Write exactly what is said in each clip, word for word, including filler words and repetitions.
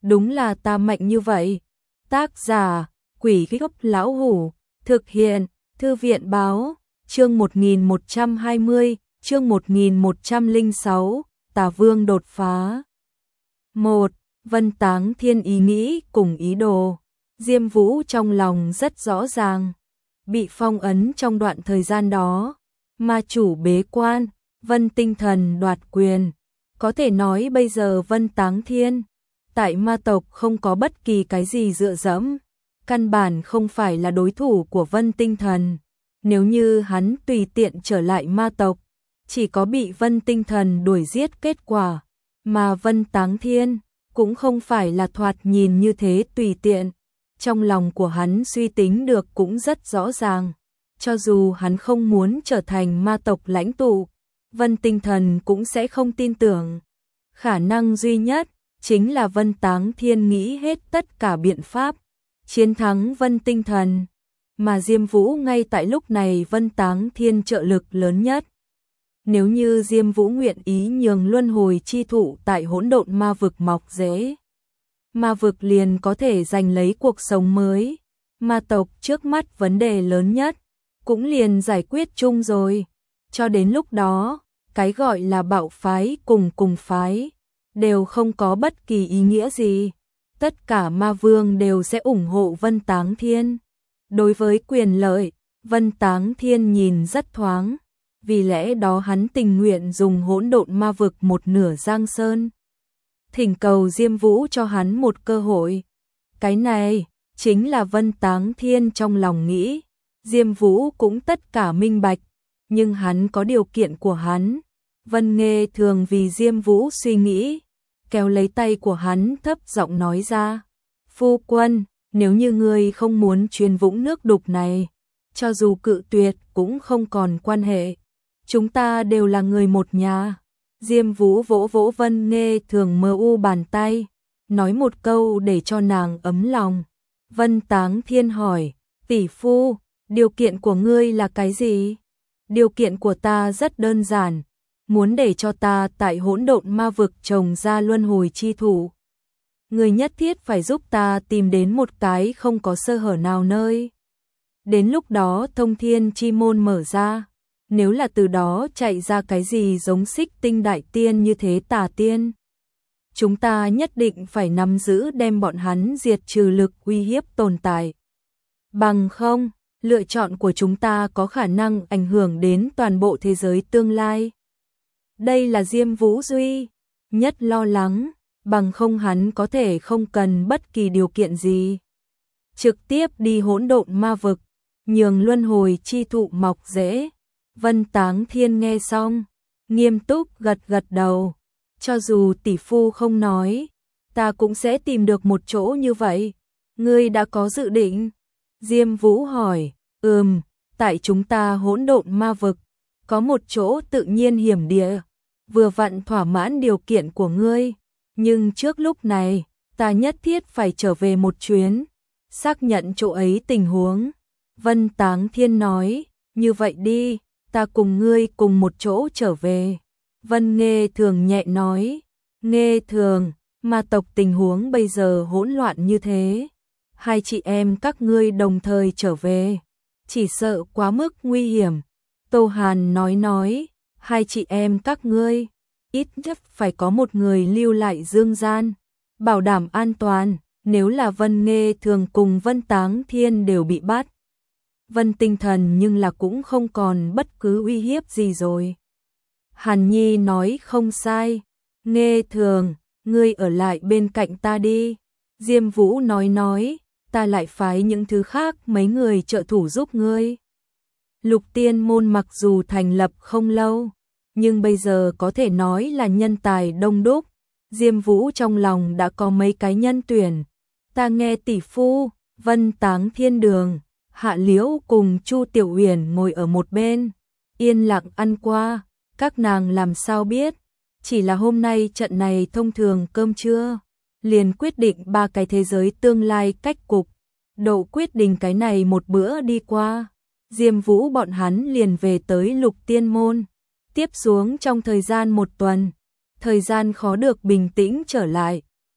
đúng là ta mạnh như vậy. Tác giả, Quỷ Gốc Lão Hủ, thực hiện, Thư viện báo, chương một nghìn một trăm hai mươi, chương một nghìn một trăm lẻ sáu, Tà Vương đột phá. một. Vân Táng Thiên ý nghĩ cùng ý đồ. Diêm Vũ trong lòng rất rõ ràng, bị phong ấn trong đoạn thời gian đó, ma chủ bế quan, Vân Tinh Thần đoạt quyền. Có thể nói bây giờ Vân Táng Thiên tại ma tộc không có bất kỳ cái gì dựa dẫm, căn bản không phải là đối thủ của Vân Tinh Thần. Nếu như hắn tùy tiện trở lại ma tộc, chỉ có bị Vân Tinh Thần đuổi giết kết quả, mà Vân Táng Thiên cũng không phải là thoạt nhìn như thế tùy tiện. Trong lòng của hắn suy tính được cũng rất rõ ràng, cho dù hắn không muốn trở thành ma tộc lãnh tụ, Vân Tinh Thần cũng sẽ không tin tưởng. Khả năng duy nhất chính là Vân Táng Thiên nghĩ hết tất cả biện pháp chiến thắng Vân Tinh Thần, mà Diêm Vũ ngay tại lúc này Vân Táng Thiên trợ lực lớn nhất. Nếu như Diêm Vũ nguyện ý nhường luân hồi chi thụ tại hỗn độn ma vực mọc rễ, ma vực liền có thể giành lấy cuộc sống mới. Ma tộc trước mắt vấn đề lớn nhất cũng liền giải quyết chung rồi. Cho đến lúc đó, cái gọi là bạo phái cùng cùng phái đều không có bất kỳ ý nghĩa gì. Tất cả ma vương đều sẽ ủng hộ Vân Táng Thiên. Đối với quyền lợi, Vân Táng Thiên nhìn rất thoáng, vì lẽ đó hắn tình nguyện dùng hỗn độn ma vực một nửa Giang Sơn, thỉnh cầu Diêm Vũ cho hắn một cơ hội. Cái này chính là Vân Táng Thiên trong lòng nghĩ. Diêm Vũ cũng tất cả minh bạch, nhưng hắn có điều kiện của hắn. Vân Nghê thường vì Diêm Vũ suy nghĩ, kéo lấy tay của hắn thấp giọng nói ra: "Phu quân, nếu như ngươi không muốn truyền vũng nước đục này, cho dù cự tuyệt cũng không còn quan hệ. Chúng ta đều là người một nhà." Diêm Vũ vỗ vỗ Vân Nghê thường mờ u bàn tay, nói một câu để cho nàng ấm lòng. Vân Táng Thiên hỏi: "Tỷ phu, điều kiện của ngươi là cái gì?" "Điều kiện của ta rất đơn giản, muốn để cho ta tại hỗn độn ma vực trồng ra luân hồi chi thụ. Ngươi nhất thiết phải giúp ta tìm đến một cái không có sơ hở nào nơi. Đến lúc đó thông thiên chi môn mở ra, nếu là từ đó chạy ra cái gì giống Xích Tinh Đại Tiên như thế tà tiên, chúng ta nhất định phải nắm giữ đem bọn hắn diệt trừ lực uy hiếp tồn tại. Bằng không, lựa chọn của chúng ta có khả năng ảnh hưởng đến toàn bộ thế giới tương lai." Đây là Diêm Vũ duy nhất lo lắng, bằng không hắn có thể không cần bất kỳ điều kiện gì, trực tiếp đi hỗn độn ma vực, nhường luân hồi chi thụ mọc rễ. Vân Táng Thiên nghe xong, nghiêm túc gật gật đầu. "Cho dù tỷ phu không nói, ta cũng sẽ tìm được một chỗ như vậy. Ngươi đã có dự định?" Diêm Vũ hỏi. "Ừm, tại chúng ta hỗn độn ma vực, có một chỗ tự nhiên hiểm địa, vừa vặn thỏa mãn điều kiện của ngươi. Nhưng trước lúc này, ta nhất thiết phải trở về một chuyến, xác nhận chỗ ấy tình huống." Vân Táng Thiên nói: "Như vậy đi, ta cùng ngươi cùng một chỗ trở về." Vân Nghê thường nhẹ nói: "Nghê thường, ma tộc tình huống bây giờ hỗn loạn như thế, hai chị em các ngươi đồng thời trở về, chỉ sợ quá mức nguy hiểm." Tô Hàn nói nói: "Hai chị em các ngươi, ít nhất phải có một người lưu lại dương gian, bảo đảm an toàn, nếu là Vân Nghê thường cùng Vân Táng Thiên đều bị bắt, Vân Tinh Thần nhưng là cũng không còn bất cứ uy hiếp gì rồi." Hàn Nhi nói không sai: "Nghê thường, ngươi ở lại bên cạnh ta đi." Diêm Vũ nói nói: "Ta lại phái những thứ khác mấy người trợ thủ giúp ngươi." Lục Tiên môn mặc dù thành lập không lâu, nhưng bây giờ có thể nói là nhân tài đông đúc. Diêm Vũ trong lòng đã có mấy cái nhân tuyển. "Ta nghe tỷ phu." Vân Táng Thiên Đường, Hạ Liễu cùng Chu Tiểu Uyển ngồi ở một bên, yên lặng ăn qua. Các nàng làm sao biết, chỉ là hôm nay trận này thông thường cơm trưa, liền quyết định ba cái thế giới tương lai cách cục. Độ quyết định cái này một bữa đi qua, Diêm Vũ bọn hắn liền về tới Lục Tiên môn. Tiếp xuống trong thời gian một tuần, thời gian khó được bình tĩnh trở lại.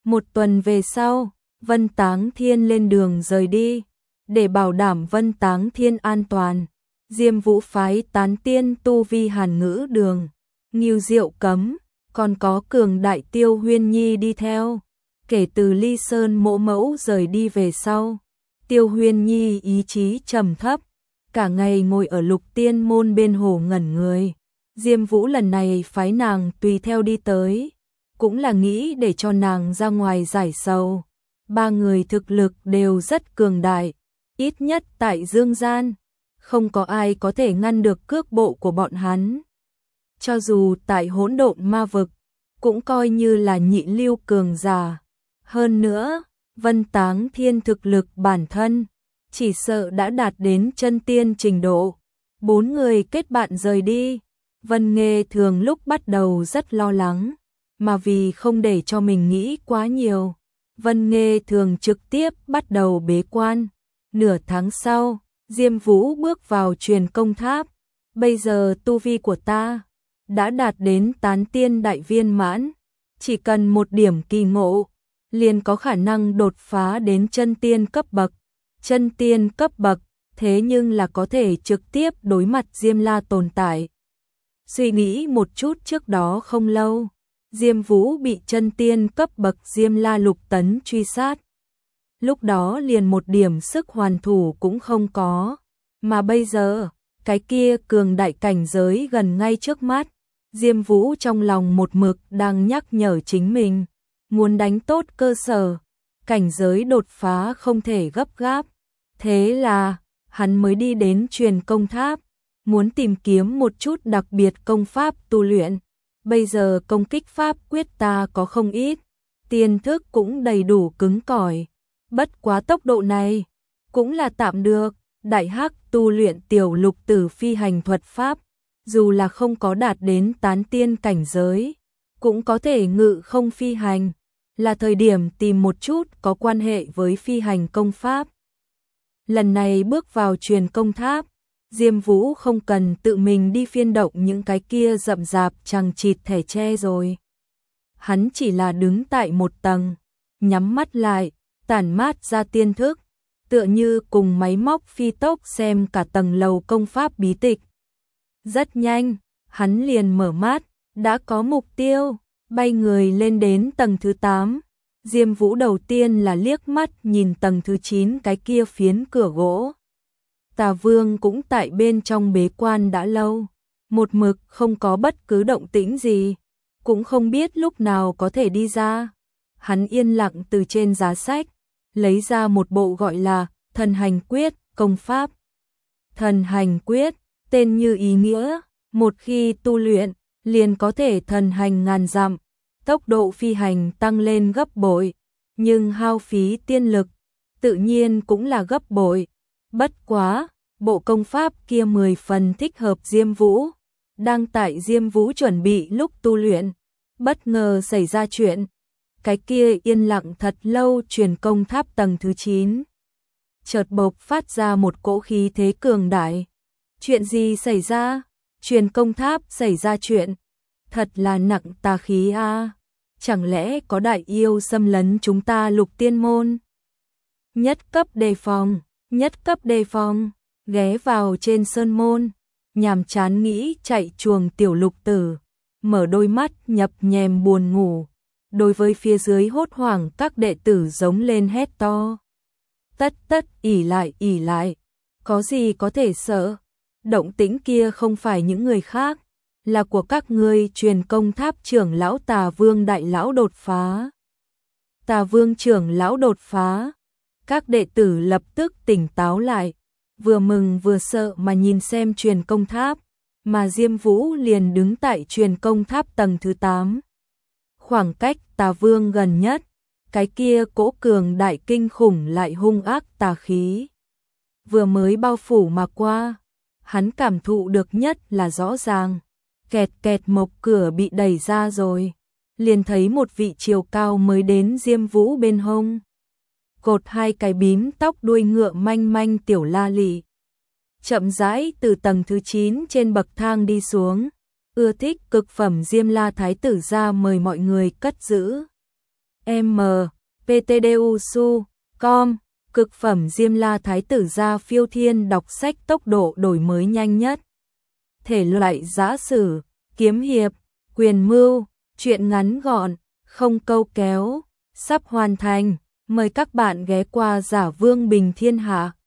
Một tuần về sau, Vân Táng Thiên lên đường rời đi. Để bảo đảm Vân Táng Thiên an toàn, Diêm Vũ phái tán tiên tu vi Hàn Ngữ Đường, Ngưu Diệu Cấm, còn có cường đại Tiêu Huyên Nhi đi theo. Kể từ Ly Sơn Mộ Mẫu rời đi về sau, Tiêu Huyên Nhi ý chí trầm thấp, cả ngày ngồi ở Lục Tiên môn bên hồ ngẩn người. Diêm Vũ lần này phái nàng tùy theo đi tới, cũng là nghĩ để cho nàng ra ngoài giải sầu. Ba người thực lực đều rất cường đại, ít nhất tại Dương Gian, không có ai có thể ngăn được cước bộ của bọn hắn. Cho dù tại hỗn độn ma vực, cũng coi như là nhị lưu cường giả. Hơn nữa, Vân Táng Thiên thực lực bản thân, chỉ sợ đã đạt đến chân tiên trình độ. Bốn người kết bạn rời đi. Vân Nghê Thường lúc bắt đầu rất lo lắng, mà vì không để cho mình nghĩ quá nhiều, Vân Nghê Thường trực tiếp bắt đầu bế quan. Nửa tháng sau, Diêm Vũ bước vào truyền công tháp. Bây giờ tu vi của ta đã đạt đến tán tiên đại viên mãn, chỉ cần một điểm kỳ ngộ, liền có khả năng đột phá đến chân tiên cấp bậc. Chân tiên cấp bậc, thế nhưng là có thể trực tiếp đối mặt Diêm La tồn tại. Suy nghĩ một chút, trước đó không lâu, Diêm Vũ bị chân tiên cấp bậc Diêm La Lục Tấn truy sát. Lúc đó liền một điểm sức hoàn thủ cũng không có, mà bây giờ, cái kia cường đại cảnh giới gần ngay trước mắt. Diêm Vũ trong lòng một mực đang nhắc nhở chính mình, muốn đánh tốt cơ sở, cảnh giới đột phá không thể gấp gáp. Thế là, hắn mới đi đến truyền công tháp, muốn tìm kiếm một chút đặc biệt công pháp tu luyện. Bây giờ công kích pháp quyết ta có không ít, tiên thức cũng đầy đủ cứng cỏi. Bất quá tốc độ này, cũng là tạm được. Đại Hắc tu luyện tiểu lục tử phi hành thuật pháp, dù là không có đạt đến tán tiên cảnh giới, cũng có thể ngự không phi hành, là thời điểm tìm một chút có quan hệ với phi hành công pháp. Lần này bước vào truyền công tháp, Diêm Vũ không cần tự mình đi phiên động những cái kia rậm rạp chằng chịt thẻ tre rồi. Hắn chỉ là đứng tại một tầng, nhắm mắt lại, tản mát ra tiên thức, tựa như cùng máy móc phi tốc xem cả tầng lầu công pháp bí tịch. Rất nhanh, hắn liền mở mắt, đã có mục tiêu, bay người lên đến tầng thứ tám. Diêm Vũ đầu tiên là liếc mắt nhìn tầng thứ chín cái kia phiến cửa gỗ. Tà Vương cũng tại bên trong bế quan đã lâu, một mực không có bất cứ động tĩnh gì, cũng không biết lúc nào có thể đi ra. Hắn yên lặng từ trên giá sách, lấy ra một bộ gọi là Thần Hành Quyết công pháp. Thần Hành Quyết, tên như ý nghĩa, một khi tu luyện, liền có thể thần hành ngàn dặm, tốc độ phi hành tăng lên gấp bội, nhưng hao phí tiên lực, tự nhiên cũng là gấp bội. Bất quá, bộ công pháp kia mười phần thích hợp Diêm Vũ. Đang tại Diêm Vũ chuẩn bị lúc tu luyện, bất ngờ xảy ra chuyện. Cái kia yên lặng thật lâu truyền công tháp tầng thứ chín, chợt bộc phát ra một cỗ khí thế cường đại. Chuyện gì xảy ra? Truyền công tháp xảy ra chuyện. Thật là nặng tà khí a. À. Chẳng lẽ có đại yêu xâm lấn chúng ta Lục Tiên môn? Nhất cấp đề phòng, nhất cấp đề phòng, ghé vào trên sơn môn, nhàm chán nghĩ chạy chuồng tiểu lục tử, mở đôi mắt nhập nhèm buồn ngủ. Đối với phía dưới hốt hoảng các đệ tử giống lên hét to. Tất tất ỉ lại ỉ lại, có gì có thể sợ? Động tĩnh kia không phải những người khác, là của các ngươi truyền công tháp trưởng lão Tà Vương đại lão đột phá. Tà Vương trưởng lão đột phá, các đệ tử lập tức tỉnh táo lại, vừa mừng vừa sợ mà nhìn xem truyền công tháp, mà Diêm Vũ liền đứng tại truyền công tháp tầng thứ tám. Khoảng cách Tà Vương gần nhất, cái kia cỗ cường đại kinh khủng lại hung ác tà khí vừa mới bao phủ mà qua, hắn cảm thụ được nhất là rõ ràng. Kẹt kẹt mộc cửa bị đẩy ra rồi, liền thấy một vị chiều cao mới đến Diêm Vũ bên hông, cột hai cái bím tóc đuôi ngựa manh manh tiểu la lị, chậm rãi từ tầng thứ chín trên bậc thang đi xuống. Ưa thích cực phẩm Diêm La thái tử ra mời mọi người cất giữ. M P T D U S U com. Cực phẩm Diêm La Thái tử gia phiêu thiên đọc sách tốc độ đổi mới nhanh nhất. Thể loại giã sử, kiếm hiệp, quyền mưu, truyện ngắn gọn, không câu kéo, sắp hoàn thành. Mời các bạn ghé qua Giả Vương Bình Thiên Hạ.